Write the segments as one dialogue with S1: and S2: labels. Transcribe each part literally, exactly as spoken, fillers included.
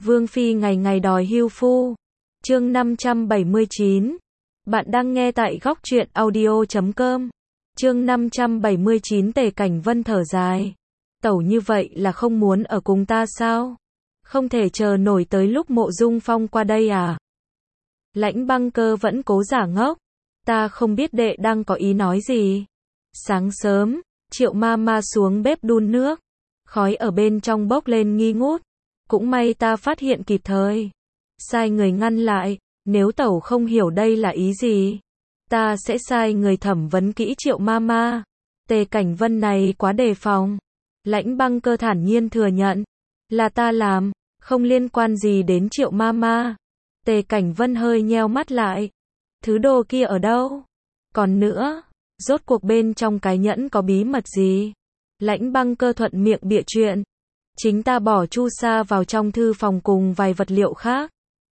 S1: Vương Phi ngày ngày đòi hưu phu. Chương năm trăm bảy mươi chín. Bạn đang nghe tại góc truyện audio chấm com. Chương năm trăm bảy mươi chín. Tề Cảnh Vân thở dài. Tẩu như vậy là không muốn ở cùng ta sao? Không thể chờ nổi tới lúc Mộ Dung Phong qua đây à? Lãnh Băng Cơ vẫn cố giả ngốc. Ta không biết đệ đang có ý nói gì. Sáng sớm, Triệu ma ma xuống bếp đun nước. Khói ở bên trong bốc lên nghi ngút. Cũng may ta phát hiện kịp thời. Sai người ngăn lại, nếu tẩu không hiểu đây là ý gì, ta sẽ sai người thẩm vấn kỹ Triệu ma ma. Tề Cảnh Vân này quá đề phòng. Lãnh Băng Cơ thản nhiên thừa nhận. Là ta làm, không liên quan gì đến Triệu ma ma. Tề Cảnh Vân hơi nheo mắt lại. Thứ đồ kia ở đâu? Còn nữa, rốt cuộc bên trong cái nhẫn có bí mật gì? Lãnh Băng Cơ thuận miệng bịa chuyện. Chính ta bỏ chu sa vào trong thư phòng cùng vài vật liệu khác.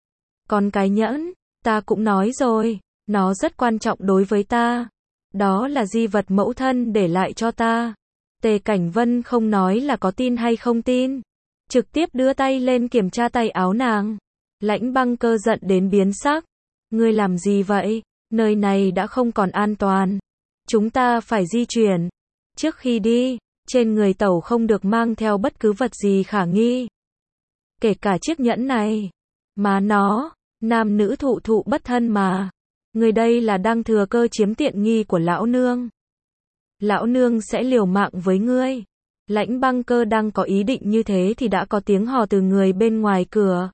S1: Còn cái nhẫn, ta cũng nói rồi, nó rất quan trọng đối với ta. Đó là di vật mẫu thân để lại cho ta. Tề Cảnh Vân không nói là có tin hay không tin. Trực tiếp đưa tay lên kiểm tra tay áo nàng. Lãnh Băng Cơ giận đến biến sắc. Ngươi làm gì vậy? Nơi này đã không còn an toàn. Chúng ta phải di chuyển. Trước khi đi, trên người tẩu không được mang theo bất cứ vật gì khả nghi. Kể cả chiếc nhẫn này. Mà nó, nam nữ thụ thụ bất thân mà. Người đây là đang thừa cơ chiếm tiện nghi của lão nương. Lão nương sẽ liều mạng với ngươi. Lãnh Băng Cơ đang có ý định như thế thì đã có tiếng hò từ người bên ngoài cửa.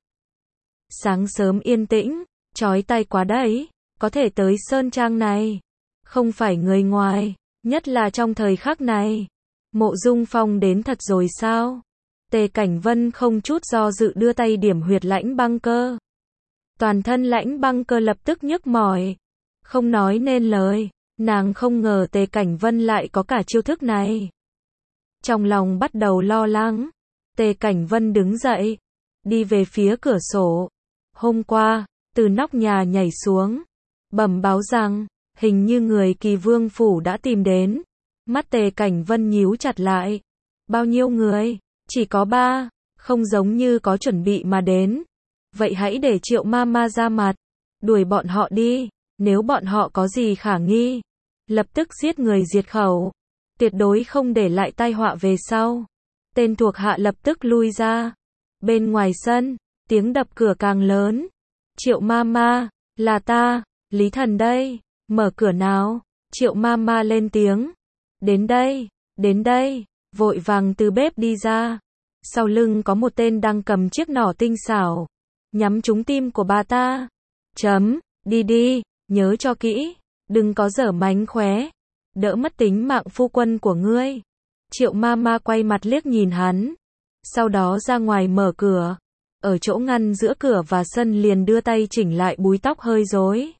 S1: Sáng sớm yên tĩnh, chói tai quá đấy, có thể tới sơn trang này. Không phải người ngoài, nhất là trong thời khắc này. Mộ Dung Phong đến thật rồi sao? Tề Cảnh Vân không chút do dự đưa tay điểm huyệt Lãnh Băng Cơ. Toàn thân Lãnh Băng Cơ lập tức nhức mỏi. Không nói nên lời, nàng không ngờ Tề Cảnh Vân lại có cả chiêu thức này. Trong lòng bắt đầu lo lắng, Tề Cảnh Vân đứng dậy, đi về phía cửa sổ. Hôm qua, từ nóc nhà nhảy xuống, bẩm báo rằng, hình như người Kỳ Vương phủ đã tìm đến. Mắt Tề Cảnh Vân nhíu chặt lại. Bao nhiêu người? Chỉ có ba, không giống như có chuẩn bị mà đến. Vậy hãy để Triệu ma ma ra mặt, đuổi bọn họ đi, nếu bọn họ có gì khả nghi, lập tức giết người diệt khẩu, tuyệt đối không để lại tai họa về sau. Tên thuộc hạ lập tức lui ra. Bên ngoài sân, tiếng đập cửa càng lớn. Triệu ma ma, là ta, Lý Thần đây, mở cửa nào. Triệu ma ma lên tiếng. Đến đây, đến đây, vội vàng từ bếp đi ra. Sau lưng có một tên đang cầm chiếc nỏ tinh xảo, nhắm trúng tim của bà ta. Chấm, đi đi, nhớ cho kỹ, đừng có dở mánh khóe, đỡ mất tính mạng phu quân của ngươi. Triệu ma ma quay mặt liếc nhìn hắn, sau đó ra ngoài mở cửa. Ở chỗ ngăn giữa cửa và sân liền đưa tay chỉnh lại búi tóc hơi rối,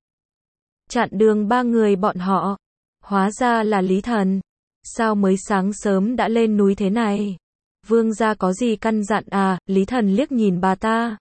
S1: chặn đường ba người bọn họ. Hóa ra là Lý Thần. Sao mới sáng sớm đã lên núi thế này? Vương gia có gì căn dặn à? Lý Thần liếc nhìn bà ta.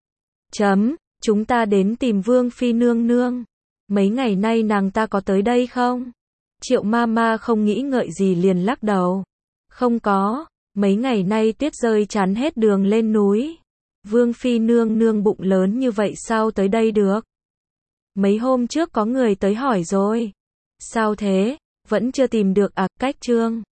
S1: Chấm, chúng ta đến tìm Vương Phi nương nương. Mấy ngày nay nàng ta có tới đây không? Triệu ma ma không nghĩ ngợi gì liền lắc đầu. Không có, mấy ngày nay tuyết rơi chắn hết đường lên núi. Vương Phi nương nương bụng lớn như vậy sao tới đây được? Mấy hôm trước có người tới hỏi rồi. Sao thế? Vẫn chưa tìm được à? Cách trương